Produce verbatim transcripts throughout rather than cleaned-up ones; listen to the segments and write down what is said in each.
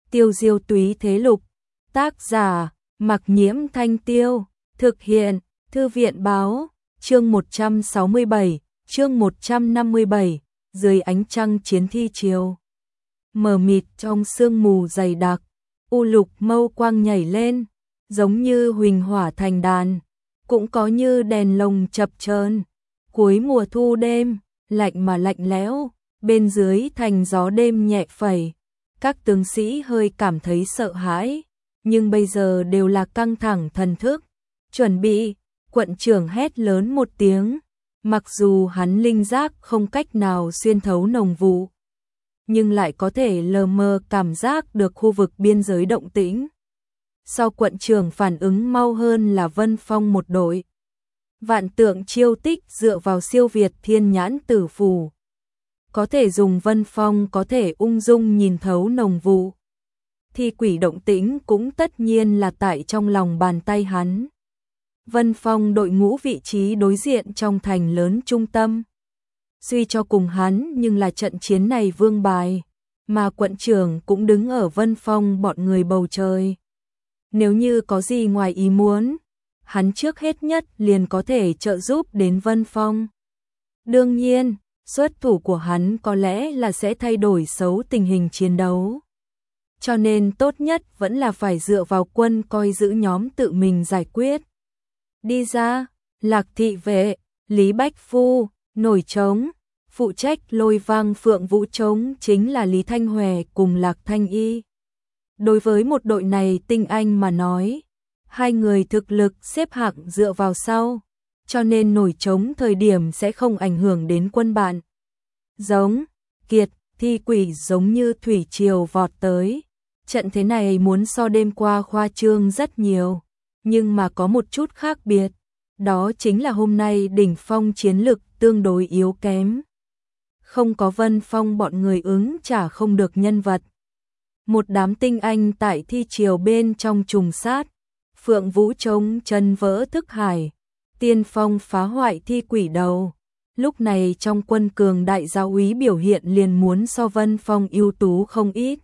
Tiêu diêu túy thế lục. Tác giả, Mặc Nhiễm Thanh Tiêu. Thực hiện, Thư viện báo. Chương một trăm sáu mươi bảy, chương một trăm năm mươi bảy, dưới ánh trăng chiến thi chiều. Mờ mịt trong sương mù dày đặc, u lục mâu quang nhảy lên, giống như huỳnh hỏa thành đàn, cũng có như đèn lồng chập chờn. Cuối mùa thu đêm, lạnh mà lạnh lẽo, bên dưới thành gió đêm nhẹ phẩy. Các tướng sĩ hơi cảm thấy sợ hãi, nhưng bây giờ đều là căng thẳng thần thức, chuẩn bị. Quận trưởng hét lớn một tiếng, mặc dù hắn linh giác không cách nào xuyên thấu nồng vụ, nhưng lại có thể lờ mờ cảm giác được khu vực biên giới động tĩnh. Sau quận trưởng phản ứng mau hơn là Vân Phong một đội. Vạn Tượng chiêu tích dựa vào siêu việt thiên nhãn tử phù, có thể dùng Vân Phong có thể ung dung nhìn thấu nồng vụ. Thi quỷ động tĩnh cũng tất nhiên là tại trong lòng bàn tay hắn. Vân Phong đội ngũ vị trí đối diện trong thành lớn trung tâm. Suy cho cùng hắn nhưng là trận chiến này vương bài, mà quận trưởng cũng đứng ở Vân Phong bọn người bầu trời. Nếu như có gì ngoài ý muốn, hắn trước hết nhất liền có thể trợ giúp đến Vân Phong. Đương nhiên, xuất thủ của hắn có lẽ là sẽ thay đổi xấu tình hình chiến đấu. Cho nên tốt nhất vẫn là phải dựa vào quân coi giữ nhóm tự mình giải quyết. Đi ra, Lạc thị vệ, Lý Bách Phu, nổi trống, phụ trách lôi vang phượng vũ trống chính là Lý Thanh Hòe cùng Lạc Thanh Y. Đối với một đội này tinh anh mà nói, hai người thực lực xếp hạng dựa vào sau, cho nên nổi trống thời điểm sẽ không ảnh hưởng đến quân bạn. Giống, kiệt, thi quỷ giống như thủy triều vọt tới. Trận thế này muốn so đêm qua khoa trương rất nhiều, nhưng mà có một chút khác biệt, đó chính là hôm nay đỉnh phong chiến lực tương đối yếu kém. Không có Vân Phong bọn người ứng trả không được nhân vật. Một đám tinh anh tại thi triều bên trong trùng sát, Phượng Vũ chống chân vỡ thức hải, Tiên Phong phá hoại thi quỷ đầu. Lúc này trong quân cường đại giáo úy biểu hiện liền muốn so Vân Phong ưu tú không ít.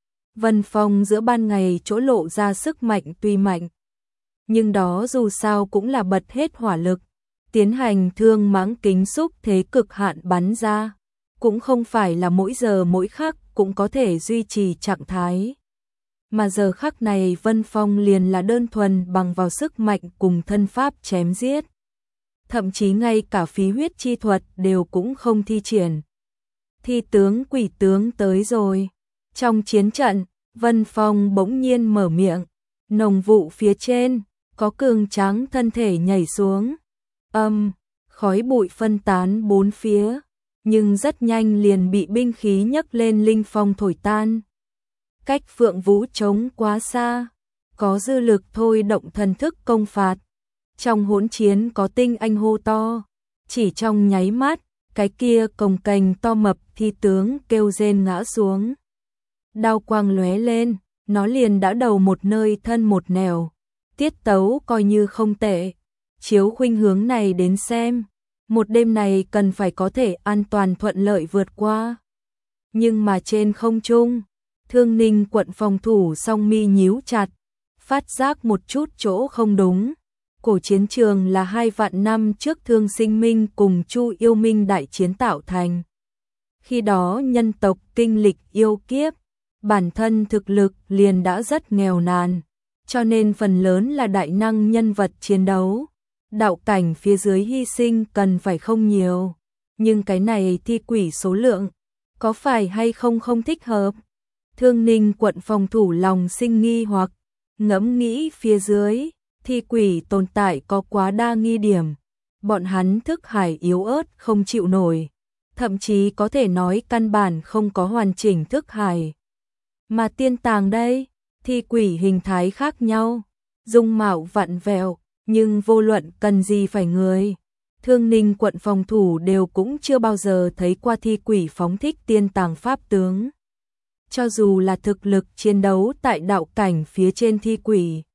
Vân Phong giữa ban ngày chỗ lộ ra sức mạnh tuy mạnh, nhưng đó dù sao cũng là bật hết hỏa lực, tiến hành thương mãng kính xúc thế cực hạn bắn ra, cũng không phải là mỗi giờ mỗi khắc cũng có thể duy trì trạng thái. Mà giờ khắc này Vân Phong liền là đơn thuần bằng vào sức mạnh cùng thân pháp chém giết. Thậm chí ngay cả phí huyết chi thuật đều cũng không thi triển. Thi tướng quỷ tướng tới rồi. Trong chiến trận, Vân Phong bỗng nhiên mở miệng, nồng vụ phía trên, có cường tráng thân thể nhảy xuống. Âm, khói bụi phân tán bốn phía, nhưng rất nhanh liền bị binh khí nhấc lên linh phong thổi tan. Cách Phượng Vũ trống quá xa, có dư lực thôi động thần thức công phạt. Trong hỗn chiến có tinh anh hô to, chỉ trong nháy mắt, cái kia cồng kềnh to mập thi tướng kêu rên ngã xuống. Đao quang lóe lên, nó liền đã đầu một nơi thân một nẻo, tiết tấu coi như không tệ. Chiếu khuynh hướng này đến xem, một đêm này cần phải có thể an toàn thuận lợi vượt qua. Nhưng mà trên không trung, Thương Ninh quận phòng thủ song mi nhíu chặt, phát giác một chút chỗ không đúng. Cổ chiến trường là hai vạn năm trước Thương Sinh Minh cùng Chu Yêu Minh đại chiến tạo thành. Khi đó nhân tộc kinh lịch yêu kiếp, bản thân thực lực liền đã rất nghèo nàn, cho nên phần lớn là đại năng nhân vật chiến đấu. Đạo cảnh phía dưới hy sinh cần phải không nhiều, nhưng cái này thi quỷ số lượng, có phải hay không không thích hợp? Thương Ninh quận phòng thủ lòng sinh nghi hoặc, ngẫm nghĩ phía dưới, thi quỷ tồn tại có quá đa nghi điểm. Bọn hắn thức hải yếu ớt không chịu nổi, thậm chí có thể nói căn bản không có hoàn chỉnh thức hải. Mà tiên tàng đây, thi quỷ hình thái khác nhau, dung mạo vặn vẹo, nhưng vô luận cần gì phải người. Thương Ninh quận phòng thủ đều cũng chưa bao giờ thấy qua thi quỷ phóng thích tiên tàng pháp tướng. Cho dù là thực lực chiến đấu tại đạo cảnh phía trên thi quỷ,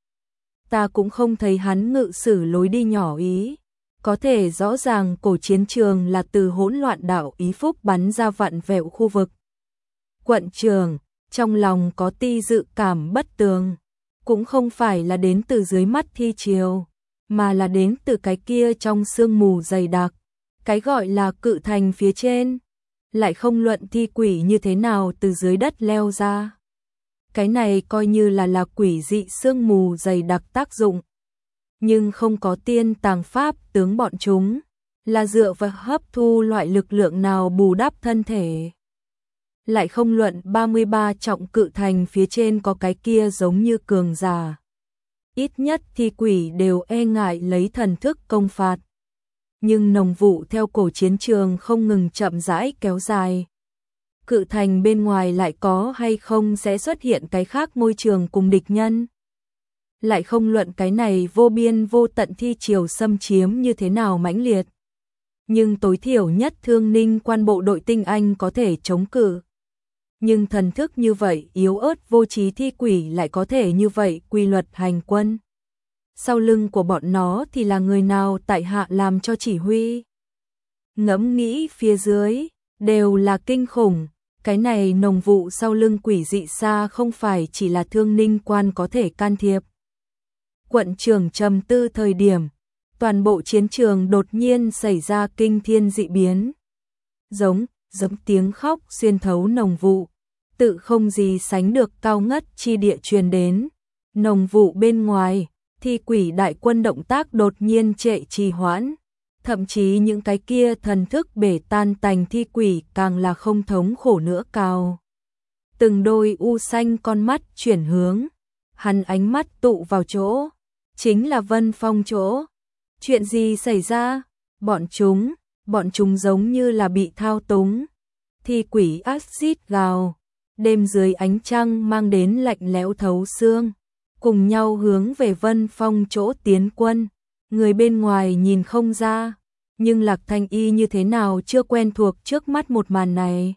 ta cũng không thấy hắn ngự sử lối đi nhỏ ý. Có thể rõ ràng cổ chiến trường là từ hỗn loạn đạo ý phúc bắn ra vặn vẹo khu vực. Quận trường, trong lòng có ti dự cảm bất tường, cũng không phải là đến từ dưới mắt thi triều, mà là đến từ cái kia trong sương mù dày đặc, cái gọi là cự thành phía trên, lại không luận thi quỷ như thế nào từ dưới đất leo ra. Cái này coi như là là quỷ dị sương mù dày đặc tác dụng, nhưng không có tiên tàng pháp tướng bọn chúng, là dựa vào hấp thu loại lực lượng nào bù đắp thân thể. Lại không luận ba mươi ba trọng cự thành phía trên có cái kia giống như cường giả. Ít nhất thi quỷ đều e ngại lấy thần thức công phạt. Nhưng nồng vụ theo cổ chiến trường không ngừng chậm rãi kéo dài. Cự thành bên ngoài lại có hay không sẽ xuất hiện cái khác môi trường cùng địch nhân. Lại không luận cái này vô biên vô tận thi triều xâm chiếm như thế nào mãnh liệt. Nhưng tối thiểu nhất Thương Ninh quan bộ đội tinh anh có thể chống cự. Nhưng thần thức như vậy yếu ớt vô trí thi quỷ lại có thể như vậy quy luật hành quân. Sau lưng của bọn nó thì là người nào tại hạ làm cho chỉ huy. Ngẫm nghĩ phía dưới, đều là kinh khủng. Cái này nồng vụ sau lưng quỷ dị xa không phải chỉ là Thương Ninh quan có thể can thiệp. Quận trưởng trầm tư thời điểm, toàn bộ chiến trường đột nhiên xảy ra kinh thiên dị biến. Giống, giống tiếng khóc xuyên thấu nồng vụ, tự không gì sánh được cao ngất chi địa truyền đến. Nồng vụ bên ngoài, thi quỷ đại quân động tác đột nhiên trệ trì hoãn. Thậm chí những cái kia thần thức bể tan tành thi quỷ càng là không thống khổ nữa cao. Từng đôi u xanh con mắt chuyển hướng, hắn ánh mắt tụ vào chỗ, chính là Vân Phong chỗ. Chuyện gì xảy ra? Bọn chúng, bọn chúng giống như là bị thao túng. Thi quỷ axit gào, đêm dưới ánh trăng mang đến lạnh lẽo thấu xương, cùng nhau hướng về Vân Phong chỗ tiến quân. Người bên ngoài nhìn không ra, nhưng Lạc Thanh Y như thế nào chưa quen thuộc trước mắt một màn này.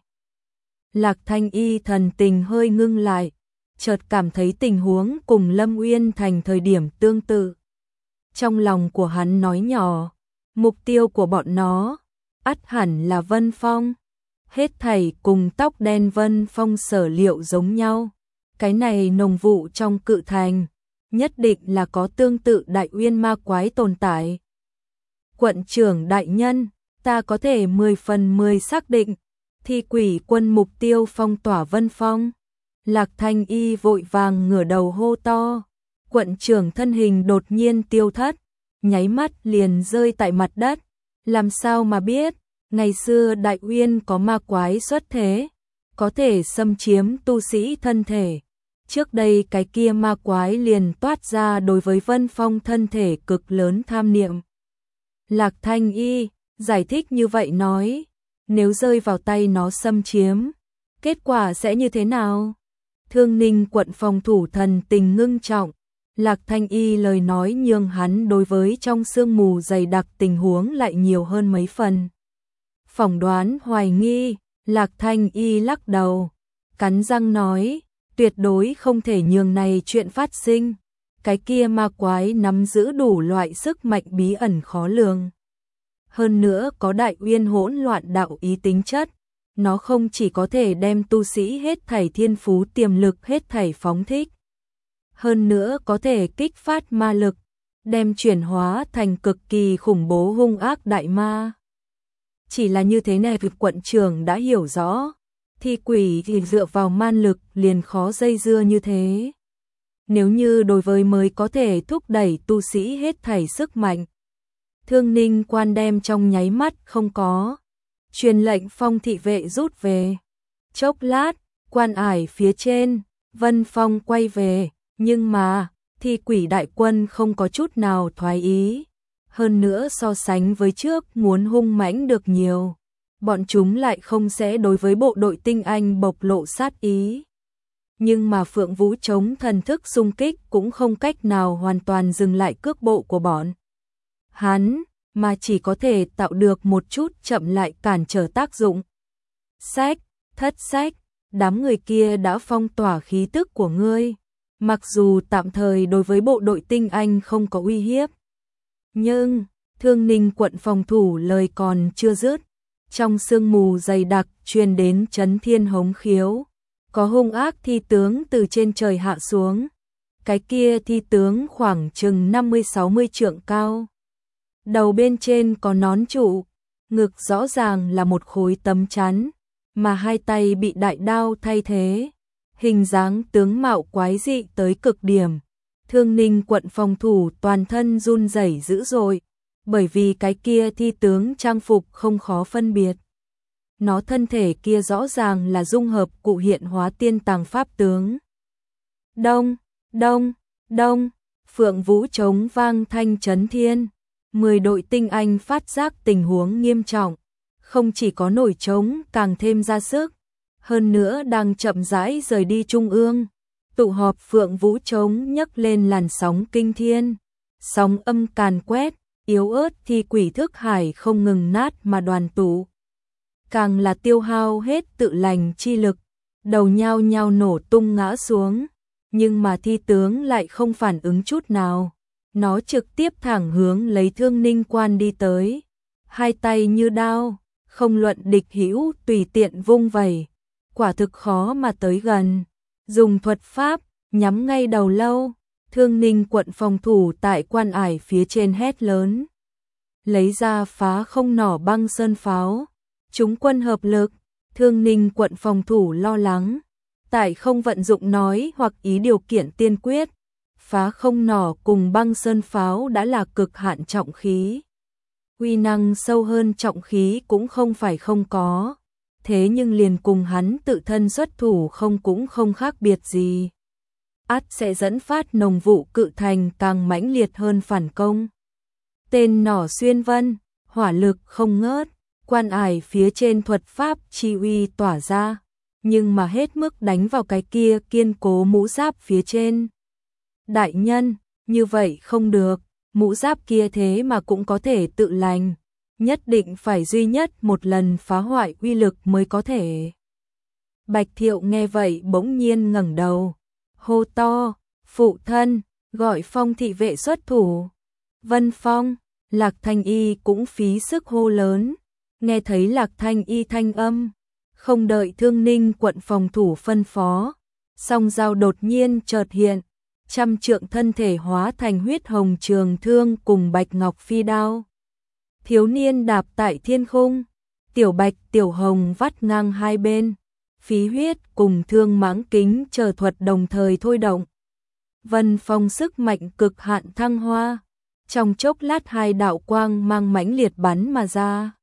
Lạc Thanh Y thần tình hơi ngưng lại, chợt cảm thấy tình huống cùng Lâm Uyên Thành thời điểm tương tự. Trong lòng của hắn nói nhỏ, mục tiêu của bọn nó, ắt hẳn là Vân Phong. Hết thảy cùng tóc đen Vân Phong sở liệu giống nhau. Cái này nồng vụ trong cự thành, nhất định là có tương tự đại uyên ma quái tồn tại. Quận trưởng đại nhân, ta có thể mười phần mười xác định, thi quỷ quân mục tiêu phong tỏa Vân Phong. Lạc Thanh Y vội vàng ngửa đầu hô to. Quận trưởng thân hình đột nhiên tiêu thất, nháy mắt liền rơi tại mặt đất. Làm sao mà biết, ngày xưa đại uyên có ma quái xuất thế, có thể xâm chiếm tu sĩ thân thể. Trước đây cái kia ma quái liền toát ra đối với Vân Phong thân thể cực lớn tham niệm. Lạc Thanh Y giải thích như vậy nói, nếu rơi vào tay nó xâm chiếm, kết quả sẽ như thế nào? Thương Ninh quận phòng thủ thần tình ngưng trọng, Lạc Thanh Y lời nói nhường hắn đối với trong sương mù dày đặc tình huống lại nhiều hơn mấy phần. Phỏng đoán hoài nghi, Lạc Thanh Y lắc đầu, cắn răng nói, tuyệt đối không thể nhường này chuyện phát sinh. Cái kia ma quái nắm giữ đủ loại sức mạnh bí ẩn khó lường. Hơn nữa có đại uyên hỗn loạn đạo ý tính chất, nó không chỉ có thể đem tu sĩ hết thảy thiên phú tiềm lực hết thảy phóng thích. Hơn nữa có thể kích phát ma lực, đem chuyển hóa thành cực kỳ khủng bố hung ác đại ma. Chỉ là như thế này việc quận trưởng đã hiểu rõ, thi quỷ thì dựa vào man lực liền khó dây dưa như thế. Nếu như đối với mới có thể thúc đẩy tu sĩ hết thảy sức mạnh, Thương Ninh quan đem trong nháy mắt không có. Truyền lệnh Phong thị vệ rút về. Chốc lát, quan ải phía trên, Vân Phong quay về, nhưng mà, thi quỷ đại quân không có chút nào thoái ý. Hơn nữa so sánh với trước muốn hung mãnh được nhiều. Bọn chúng lại không sẽ đối với bộ đội tinh anh bộc lộ sát ý. Nhưng mà Phượng Vũ chống thần thức xung kích cũng không cách nào hoàn toàn dừng lại cước bộ của bọn hắn, mà chỉ có thể tạo được một chút chậm lại cản trở tác dụng. Sách, thất sách, đám người kia đã phong tỏa khí tức của ngươi, mặc dù tạm thời đối với bộ đội tinh anh không có uy hiếp. Nhưng, Thương Ninh quận phòng thủ lời còn chưa dứt, trong sương mù dày đặc truyền đến chấn thiên hống khiếu. có hung ác thi tướng từ trên trời hạ xuống. Cái kia thi tướng khoảng chừng năm mươi sáu mươi trượng cao. Đầu bên trên có nón trụ, ngực rõ ràng là một khối tấm chắn, mà hai tay bị đại đao thay thế. Hình dáng tướng mạo quái dị tới cực điểm. Thương Ninh quận phòng thủ toàn thân run rẩy dữ dội, bởi vì cái kia thi tướng trang phục không khó phân biệt. Nó thân thể kia rõ ràng là dung hợp cụ hiện hóa tiên tàng pháp tướng. Đông, đông, đông, Phượng Vũ trống vang thanh chấn thiên. Mười đội tinh anh phát giác tình huống nghiêm trọng, không chỉ có nổi trống càng thêm ra sức, hơn nữa đang chậm rãi rời đi trung ương. Tụ họp Phượng Vũ trống nhấc lên làn sóng kinh thiên, sóng âm càn quét, yếu ớt thi quỷ thức hải không ngừng nát mà đoàn tụ. Càng là tiêu hao hết tự lành chi lực, đầu nhao nhao nổ tung ngã xuống, nhưng mà thi tướng lại không phản ứng chút nào. Nó trực tiếp thẳng hướng lấy Thương Ninh quan đi tới, hai tay như đao, không luận địch hữu tùy tiện vung vẩy, quả thực khó mà tới gần. Dùng thuật pháp, nhắm ngay đầu lâu, Thương Ninh quận phòng thủ tại quan ải phía trên hét lớn. Lấy ra phá không nỏ băng sơn pháo, chúng quân hợp lực, Thương Ninh quận phòng thủ lo lắng, tại không vận dụng nói hoặc ý điều kiện tiên quyết. Phá không nỏ cùng băng sơn pháo đã là cực hạn trọng khí. Uy năng sâu hơn trọng khí cũng không phải không có. Thế nhưng liền cùng hắn tự thân xuất thủ không cũng không khác biệt gì. Át sẽ dẫn phát nồng vụ cự thành càng mãnh liệt hơn phản công. Tên nỏ xuyên vân, hỏa lực không ngớt, quan ải phía trên thuật pháp chi uy tỏa ra, nhưng mà hết mức đánh vào cái kia kiên cố mũ giáp phía trên. Đại nhân, như vậy không được, mũ giáp kia thế mà cũng có thể tự lành, nhất định phải duy nhất một lần phá hoại uy lực mới có thể. Bạch Thiệu nghe vậy bỗng nhiên ngẩng đầu, hô to, phụ thân, gọi Phong thị vệ xuất thủ. Vân Phong, Lạc Thanh Y cũng phí sức hô lớn, nghe thấy Lạc Thanh Y thanh âm, không đợi Thương Ninh quận phòng thủ phân phó, song dao đột nhiên chợt hiện. Trăm trượng thân thể hóa thành huyết hồng trường thương cùng bạch ngọc phi đao. Thiếu niên đạp tại thiên khung, tiểu bạch tiểu hồng vắt ngang hai bên, phí huyết cùng thương mãng kính chờ thuật đồng thời thôi động. Vân Phong sức mạnh cực hạn thăng hoa, trong chốc lát hai đạo quang mang mãnh liệt bắn mà ra.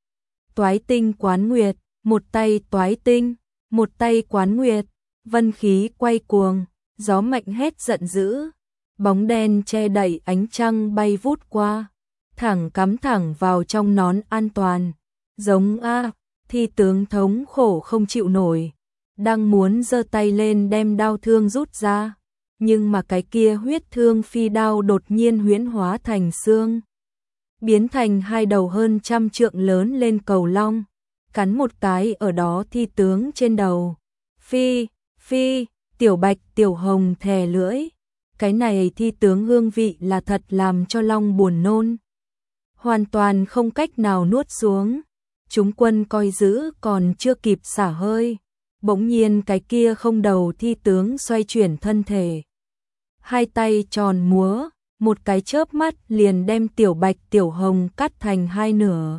Toái tinh quán nguyệt, một tay toái tinh, một tay quán nguyệt, vân khí quay cuồng. Gió mạnh hét giận dữ, bóng đen che đậy ánh trăng bay vút qua, thẳng cắm thẳng vào trong nón an toàn. Giống a, thi tướng thống khổ không chịu nổi, đang muốn giơ tay lên đem đao thương rút ra, nhưng mà cái kia huyết thương phi đao đột nhiên huyễn hóa thành xương, biến thành hai đầu hơn trăm trượng lớn lên cầu long, cắn một cái ở đó thi tướng trên đầu. Phi, phi. Tiểu bạch tiểu hồng thè lưỡi, cái này thi tướng hương vị là thật làm cho long buồn nôn. Hoàn toàn không cách nào nuốt xuống, chúng quân coi giữ còn chưa kịp xả hơi. Bỗng nhiên cái kia không đầu thi tướng xoay chuyển thân thể. Hai tay tròn múa, một cái chớp mắt liền đem tiểu bạch tiểu hồng cắt thành hai nửa.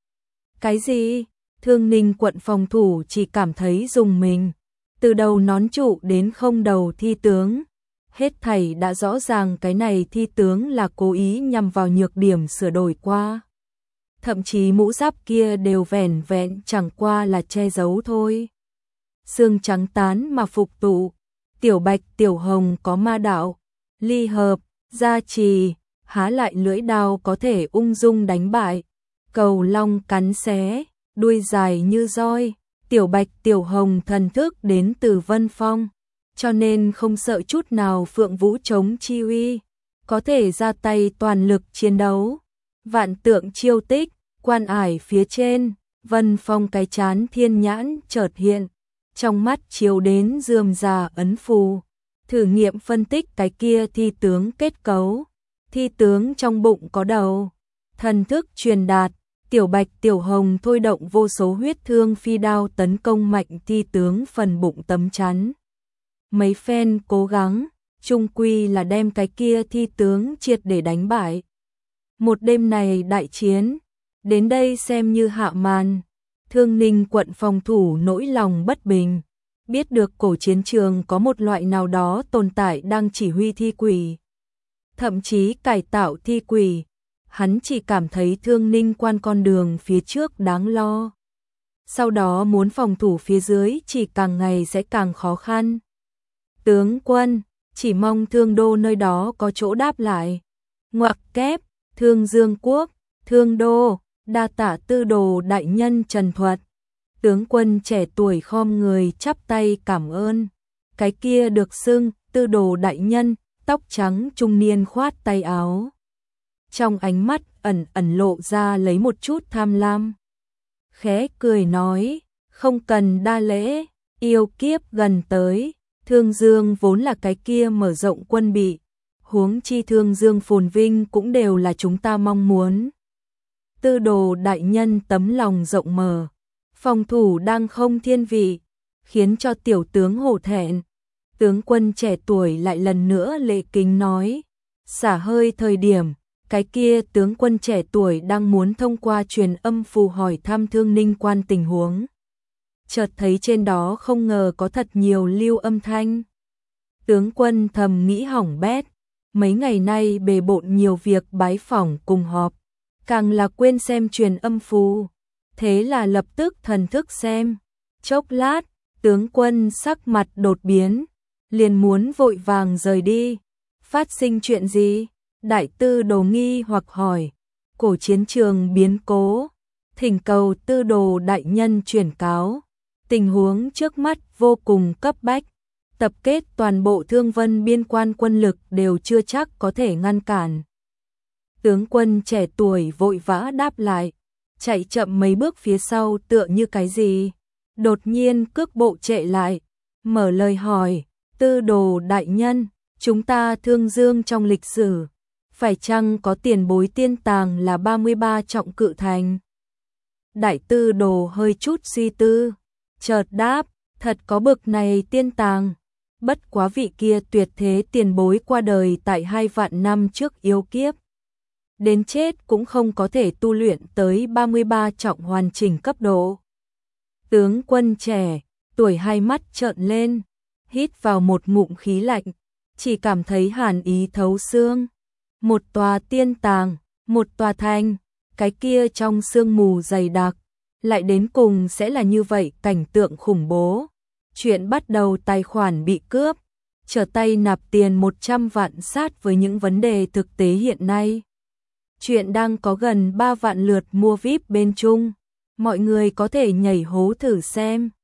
Cái gì? Thương Ninh quận phòng thủ chỉ cảm thấy rùng mình. Từ đầu nón trụ đến không đầu thi tướng, hết thảy đã rõ ràng cái này thi tướng là cố ý nhằm vào nhược điểm sửa đổi qua. Thậm chí mũ giáp kia đều vẻn vẹn chẳng qua là che giấu thôi. Xương trắng tán mà phục tụ, tiểu bạch tiểu hồng có ma đạo, ly hợp, gia trì, há lại lưỡi đao có thể ung dung đánh bại. Cầu long cắn xé, đuôi dài như roi. Tiểu bạch tiểu hồng thần thức đến từ Vân Phong, cho nên không sợ chút nào Phượng Vũ chống chi uy, có thể ra tay toàn lực chiến đấu. Vạn tượng chiêu tích, quan ải phía trên, Vân Phong cái chán thiên nhãn chợt hiện, trong mắt chiếu đến rườm rà ấn phù, thử nghiệm phân tích cái kia thi tướng kết cấu. Thi tướng trong bụng có đầu, thần thức truyền đạt, Tiểu Bạch Tiểu Hồng thôi động vô số huyết thương phi đao tấn công mạnh thi tướng phần bụng tấm chắn. Mấy phen cố gắng, chung quy là đem cái kia thi tướng triệt để đánh bại. Một đêm này đại chiến, đến đây xem như hạ màn. Thương Ninh quận phòng thủ nỗi lòng bất bình, biết được cổ chiến trường có một loại nào đó tồn tại đang chỉ huy thi quỷ, thậm chí cải tạo thi quỷ. Hắn chỉ cảm thấy Thương Ninh quan con đường phía trước đáng lo. Sau đó muốn phòng thủ phía dưới chỉ càng ngày sẽ càng khó khăn. Tướng quân, chỉ mong Thương Đô nơi đó có chỗ đáp lại. Ngoặc kép, Thương Dương Quốc, Thương Đô, đa tạ Tư Đồ đại nhân trần thuật. Tướng quân trẻ tuổi khom người chắp tay cảm ơn. Cái kia được xưng Tư Đồ đại nhân, tóc trắng trung niên khoát tay áo. Trong ánh mắt ẩn ẩn lộ ra lấy một chút tham lam. Khẽ cười nói, không cần đa lễ, yêu kiếp gần tới. Thương Dương vốn là cái kia mở rộng quân bị, huống chi Thương Dương phồn vinh cũng đều là chúng ta mong muốn. Tư Đồ đại nhân tấm lòng rộng mở, phòng thủ đang không thiên vị, khiến cho tiểu tướng hổ thẹn. Tướng quân trẻ tuổi lại lần nữa lệ kính nói, xả hơi thời điểm, cái kia tướng quân trẻ tuổi đang muốn thông qua truyền âm phù hỏi thăm Thương Ninh quan tình huống. Chợt thấy trên đó không ngờ có thật nhiều lưu âm thanh. Tướng quân thầm nghĩ hỏng bét, mấy ngày nay bề bộn nhiều việc bái phỏng cùng họp, càng là quên xem truyền âm phù. Thế là lập tức thần thức xem. Chốc lát, tướng quân sắc mặt đột biến, liền muốn vội vàng rời đi. Phát sinh chuyện gì? Đại Tư Đồ nghi hoặc hỏi. Cổ chiến trường biến cố, thỉnh cầu Tư Đồ đại nhân chuyển cáo. Tình huống trước mắt vô cùng cấp bách, tập kết toàn bộ Thương Vân biên quan quân lực đều chưa chắc có thể ngăn cản. Tướng quân trẻ tuổi vội vã đáp lại, chạy chậm mấy bước phía sau tựa như cái gì. Đột nhiên cước bộ trệ lại, mở lời hỏi, Tư Đồ đại nhân, chúng ta Thương Dương trong lịch sử, phải chăng có tiền bối tiên tàng là ba mươi ba trọng cự thành? Đại Tư Đồ hơi chút suy tư, chợt đáp, thật có bực này tiên tàng. Bất quá vị kia tuyệt thế tiền bối qua đời tại hai vạn năm trước yêu kiếp. Đến chết cũng không có thể tu luyện tới ba mươi ba trọng hoàn chỉnh cấp độ. Tướng quân trẻ, tuổi hai mắt trợn lên, hít vào một ngụm khí lạnh, chỉ cảm thấy hàn ý thấu xương. Một tòa tiên tàng, một tòa thành, cái kia trong sương mù dày đặc, lại đến cùng sẽ là như vậy cảnh tượng khủng bố. Chuyện bắt đầu tài khoản bị cướp, trở tay nạp tiền một trăm vạn sát với những vấn đề thực tế hiện nay. Chuyện đang có gần ba vạn lượt mua víp bên Trung, mọi người có thể nhảy hố thử xem.